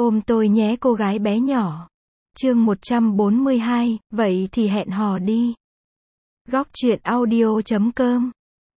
Ôm tôi nhé cô gái bé nhỏ. Chương 142, vậy thì hẹn hò đi. Góc truyện audio.com.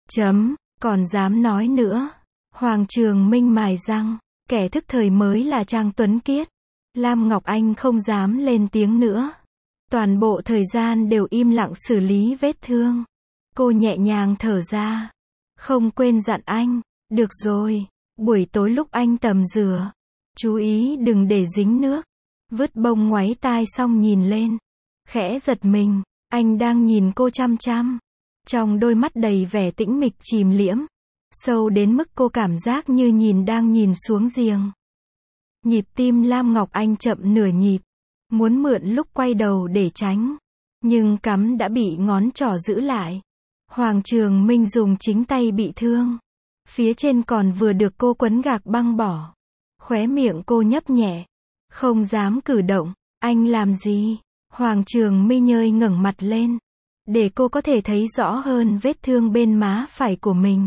Còn dám nói nữa. Hoàng Trường Minh mài răng, kẻ thức thời mới là Trang Tuấn Kiết. Lam Ngọc Anh không dám lên tiếng nữa. Toàn bộ thời gian đều im lặng xử lý vết thương. Cô nhẹ nhàng thở ra. Không quên dặn anh, được rồi, buổi tối lúc anh tắm rửa, chú ý đừng để dính nước. Vứt bông ngoáy tai xong nhìn lên. Khẽ giật mình, anh đang nhìn cô chăm chăm. Trong đôi mắt đầy vẻ tĩnh mịch chìm liễm. Sâu đến mức cô cảm giác như đang nhìn xuống giềng. Nhịp tim Lam Ngọc Anh chậm nửa nhịp. Muốn mượn lúc quay đầu để tránh. Nhưng cắm đã bị ngón trỏ giữ lại. Hoàng Trường Minh dùng chính tay bị thương. Phía trên còn vừa được cô quấn gạc băng bỏ. Khóe miệng cô nhấp nhẹ. Không dám cử động. Anh làm gì? Hoàng Trường Minh nhơi ngẩng mặt lên. Để cô có thể thấy rõ hơn vết thương bên má phải của mình.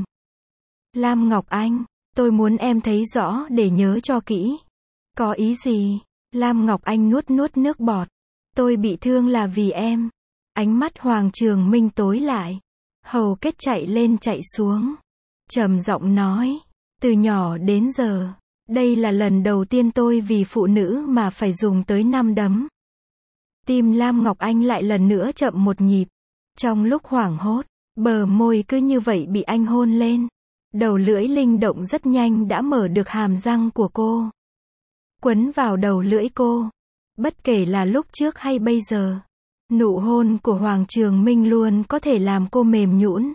Lam Ngọc Anh, tôi muốn em thấy rõ để nhớ cho kỹ. Có ý gì? Lam Ngọc Anh nuốt nước bọt. Tôi bị thương là vì em. Ánh mắt Hoàng Trường Minh tối lại. Hầu kết chạy lên chạy xuống. Trầm giọng nói. Từ nhỏ đến giờ, đây là lần đầu tiên tôi vì phụ nữ mà phải dùng tới 5 đấm. Tim Lam Ngọc Anh lại lần nữa chậm một nhịp. Trong lúc hoảng hốt, bờ môi cứ như vậy bị anh hôn lên. Đầu lưỡi linh động rất nhanh đã mở được hàm răng của cô. Quấn vào đầu lưỡi cô. Bất kể là lúc trước hay bây giờ, nụ hôn của Hoàng Trường Minh luôn có thể làm cô mềm nhũn,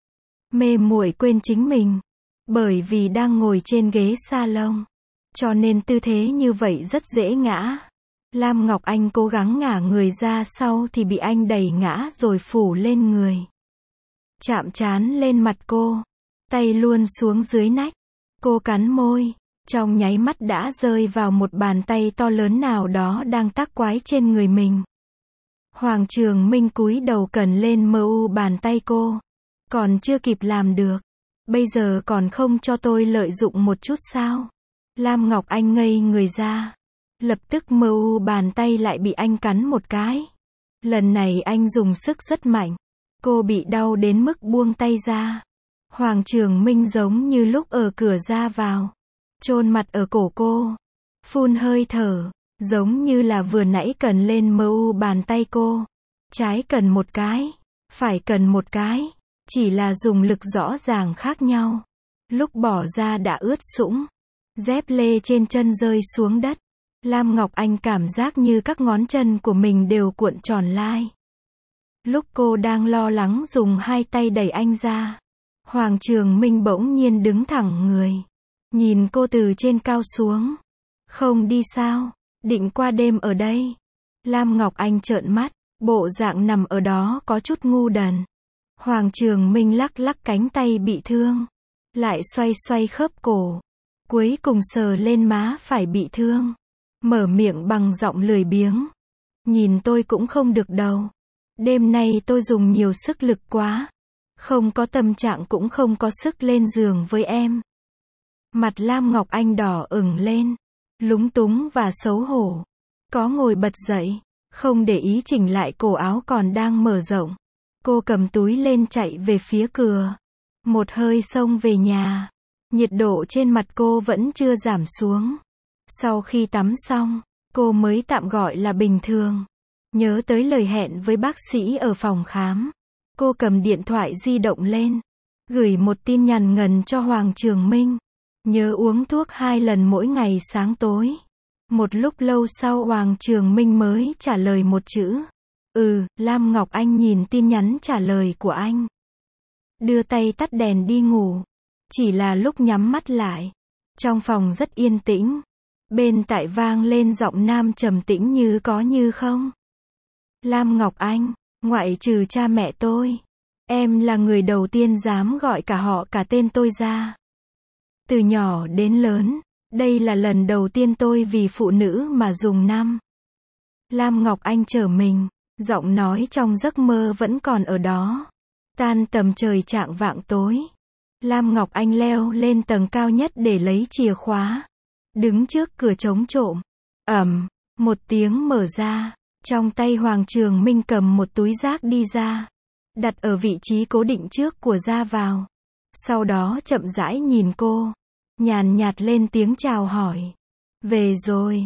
mê muội quên chính mình. Bởi vì đang ngồi trên ghế salon, cho nên tư thế như vậy rất dễ ngã. Lam Ngọc Anh cố gắng ngả người ra sau thì bị anh đẩy ngã rồi phủ lên người. Chạm trán lên mặt cô. Tay luôn xuống dưới nách. Cô cắn môi. Trong nháy mắt đã rơi vào một bàn tay to lớn nào đó đang tác quái trên người mình. Hoàng Trường Minh cúi đầu cần lên mu bàn tay cô. Còn chưa kịp làm được. Bây giờ còn không cho tôi lợi dụng một chút sao? Lam Ngọc Anh ngây người ra. Lập tức mu bàn tay lại bị anh cắn một cái. Lần này anh dùng sức rất mạnh. Cô bị đau đến mức buông tay ra. Hoàng Trường Minh giống như lúc ở cửa ra vào. Chôn mặt ở cổ cô. Phun hơi thở. Giống như là vừa nãy cần lên mu bàn tay cô. Trái cần một cái. Phải cần một cái. Chỉ là dùng lực rõ ràng khác nhau. Lúc bỏ ra đã ướt sũng. Dép lê trên chân rơi xuống đất. Lam Ngọc Anh cảm giác như các ngón chân của mình đều cuộn tròn lai. Lúc cô đang lo lắng dùng hai tay đẩy anh ra, Hoàng Trường Minh bỗng nhiên đứng thẳng người. Nhìn cô từ trên cao xuống. Không đi sao? Định qua đêm ở đây? Lam Ngọc Anh trợn mắt, bộ dạng nằm ở đó có chút ngu đần. Hoàng Trường Minh lắc lắc cánh tay bị thương. Lại xoay khớp cổ. Cuối cùng sờ lên má phải bị thương. Mở miệng bằng giọng lười biếng. Nhìn tôi cũng không được đâu. Đêm nay tôi dùng nhiều sức lực quá. Không có tâm trạng cũng không có sức lên giường với em. Mặt Lam Ngọc Anh đỏ ửng lên. Lúng túng và xấu hổ. Có ngồi bật dậy. Không để ý chỉnh lại cổ áo còn đang mở rộng. Cô cầm túi lên chạy về phía cửa. Một hơi xông về nhà. Nhiệt độ trên mặt cô vẫn chưa giảm xuống. Sau khi tắm xong, cô mới tạm gọi là bình thường. Nhớ tới lời hẹn với bác sĩ ở phòng khám. Cô cầm điện thoại di động lên. Gửi một tin nhắn ngắn cho Hoàng Trường Minh. Nhớ uống thuốc 2 lần mỗi ngày sáng tối. Một lúc lâu sau Hoàng Trường Minh mới trả lời một chữ. Lam Ngọc Anh nhìn tin nhắn trả lời của anh. Đưa tay tắt đèn đi ngủ. Chỉ là lúc nhắm mắt lại. Trong phòng rất yên tĩnh. Bên tai vang lên giọng nam trầm tĩnh như có như không. Lam Ngọc Anh, ngoại trừ cha mẹ tôi, em là người đầu tiên dám gọi cả họ cả tên tôi ra. Từ nhỏ đến lớn, đây là lần đầu tiên tôi vì phụ nữ mà dùng năm. Lam Ngọc Anh trở mình, giọng nói trong giấc mơ vẫn còn ở đó. Tan tầm trời chạng vạng tối. Lam Ngọc Anh leo lên tầng cao nhất để lấy chìa khóa. Đứng trước cửa trống trộm, Một tiếng mở ra. Trong tay Hoàng Trường Minh cầm một túi rác đi ra. Đặt ở vị trí cố định trước của ra vào. Sau đó chậm rãi nhìn cô. Nhàn nhạt lên tiếng chào hỏi. Về rồi.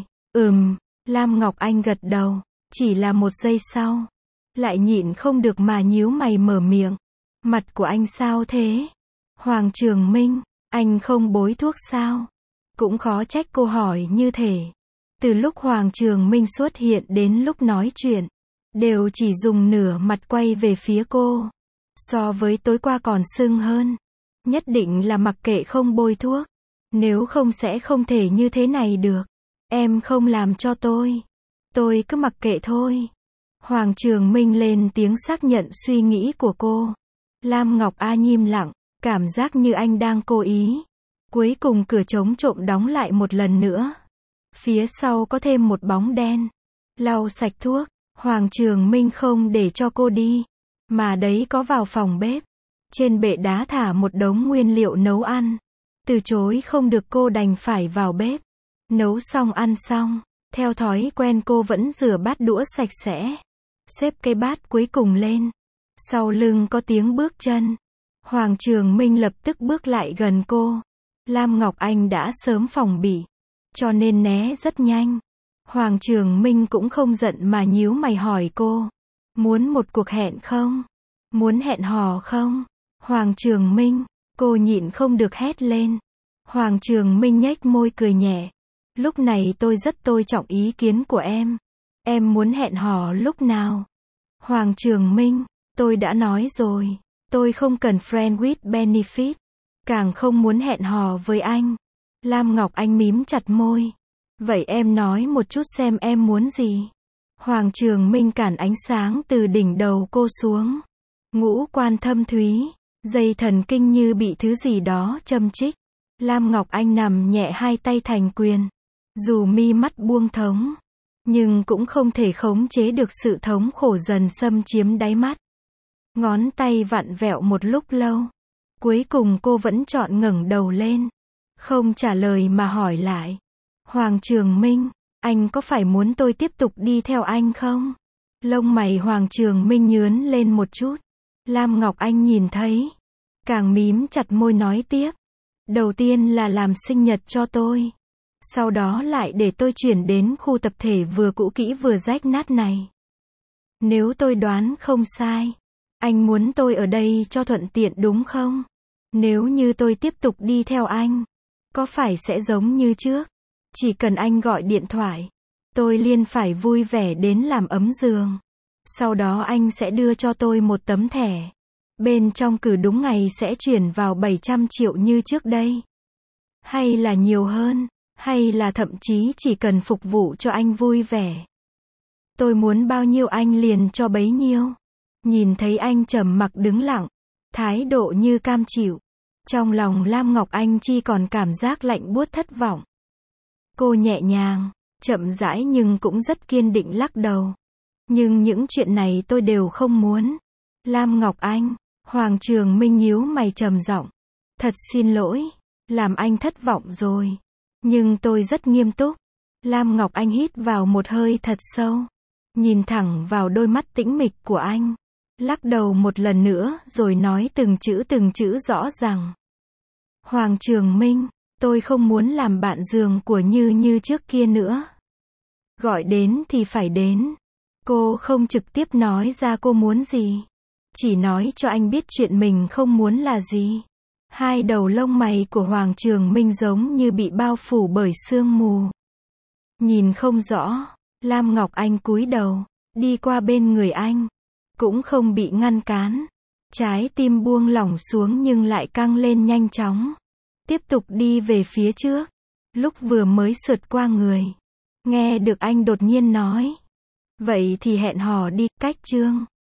Lam Ngọc Anh gật đầu. Chỉ là một giây sau. Lại nhịn không được mà nhíu mày mở miệng. Mặt của anh sao thế? Hoàng Trường Minh, anh không bôi thuốc sao? Cũng khó trách cô hỏi như thế. Từ lúc Hoàng Trường Minh xuất hiện đến lúc nói chuyện, đều chỉ dùng nửa mặt quay về phía cô. So với tối qua còn sưng hơn. Nhất định là mặc kệ không bôi thuốc. Nếu không sẽ không thể như thế này được. Em không làm cho tôi. Tôi cứ mặc kệ thôi. Hoàng Trường Minh lên tiếng xác nhận suy nghĩ của cô. Lam Ngọc A im lặng, cảm giác như anh đang cố ý. Cuối cùng cửa chống trộm đóng lại một lần nữa. Phía sau có thêm một bóng đen. Lau sạch thuốc, Hoàng Trường Minh không để cho cô đi. Mà đấy có vào phòng bếp. Trên bệ đá thả một đống nguyên liệu nấu ăn. Từ chối không được cô đành phải vào bếp. Nấu xong ăn xong. Theo thói quen cô vẫn rửa bát đũa sạch sẽ. Xếp cái bát cuối cùng lên. Sau lưng có tiếng bước chân. Hoàng Trường Minh lập tức bước lại gần cô. Lam Ngọc Anh đã sớm phòng bị. Cho nên né rất nhanh. Hoàng Trường Minh cũng không giận mà nhíu mày hỏi cô. Muốn một cuộc hẹn không? Muốn hẹn hò không? Hoàng Trường Minh, cô nhịn không được hét lên. Hoàng Trường Minh nhếch môi cười nhẹ. Lúc này tôi rất tôn trọng ý kiến của em. Em muốn hẹn hò lúc nào? Hoàng Trường Minh, tôi đã nói rồi. Tôi không cần friend with benefit. Càng không muốn hẹn hò với anh. Lam Ngọc Anh mím chặt môi. Vậy em nói một chút xem em muốn gì? Hoàng Trường Minh cản ánh sáng từ đỉnh đầu cô xuống. Ngũ quan thâm thúy. Dây thần kinh như bị thứ gì đó châm chích. Lam Ngọc Anh nằm nhẹ hai tay thành quyền. Dù mi mắt buông thõng, nhưng cũng không thể khống chế được sự thống khổ dần xâm chiếm đáy mắt. Ngón tay vặn vẹo một lúc lâu. Cuối cùng cô vẫn chọn ngẩng đầu lên. Không trả lời mà hỏi lại. Hoàng Trường Minh, anh có phải muốn tôi tiếp tục đi theo anh không? Lông mày Hoàng Trường Minh nhướn lên một chút. Lam Ngọc Anh nhìn thấy. Càng mím chặt môi nói tiếp. Đầu tiên là làm sinh nhật cho tôi. Sau đó lại để tôi chuyển đến khu tập thể vừa cũ kỹ vừa rách nát này. Nếu tôi đoán không sai, anh muốn tôi ở đây cho thuận tiện đúng không? Nếu như tôi tiếp tục đi theo anh, có phải sẽ giống như trước? Chỉ cần anh gọi điện thoại, tôi liền phải vui vẻ đến làm ấm giường. Sau đó anh sẽ đưa cho tôi một tấm thẻ. Bên trong cử đúng ngày sẽ chuyển vào 700 triệu như trước đây. Hay là nhiều hơn, hay là thậm chí chỉ cần phục vụ cho anh vui vẻ. Tôi muốn bao nhiêu anh liền cho bấy nhiêu. Nhìn thấy anh trầm mặc đứng lặng, thái độ như cam chịu. Trong lòng Lam Ngọc Anh chỉ còn cảm giác lạnh buốt thất vọng. Cô nhẹ nhàng, chậm rãi nhưng cũng rất kiên định lắc đầu. Nhưng những chuyện này tôi đều không muốn. Lam Ngọc Anh, Hoàng Trường Minh nhíu mày trầm giọng. Thật xin lỗi, làm anh thất vọng rồi. Nhưng tôi rất nghiêm túc. Lam Ngọc Anh hít vào một hơi thật sâu. Nhìn thẳng vào đôi mắt tĩnh mịch của anh. Lắc đầu một lần nữa rồi nói từng chữ rõ ràng. Hoàng Trường Minh, tôi không muốn làm bạn giường của như trước kia nữa. Gọi đến thì phải đến. Cô không trực tiếp nói ra cô muốn gì. Chỉ nói cho anh biết chuyện mình không muốn là gì. Hai đầu lông mày của Hoàng Trường Minh giống như bị bao phủ bởi sương mù. Nhìn không rõ, Lam Ngọc Anh cúi đầu, đi qua bên người anh. Cũng không bị ngăn cản. Trái tim buông lỏng xuống nhưng lại căng lên nhanh chóng. Tiếp tục đi về phía trước. Lúc vừa mới sượt qua người. Nghe được anh đột nhiên nói. Vậy thì hẹn hò đi, cách chương.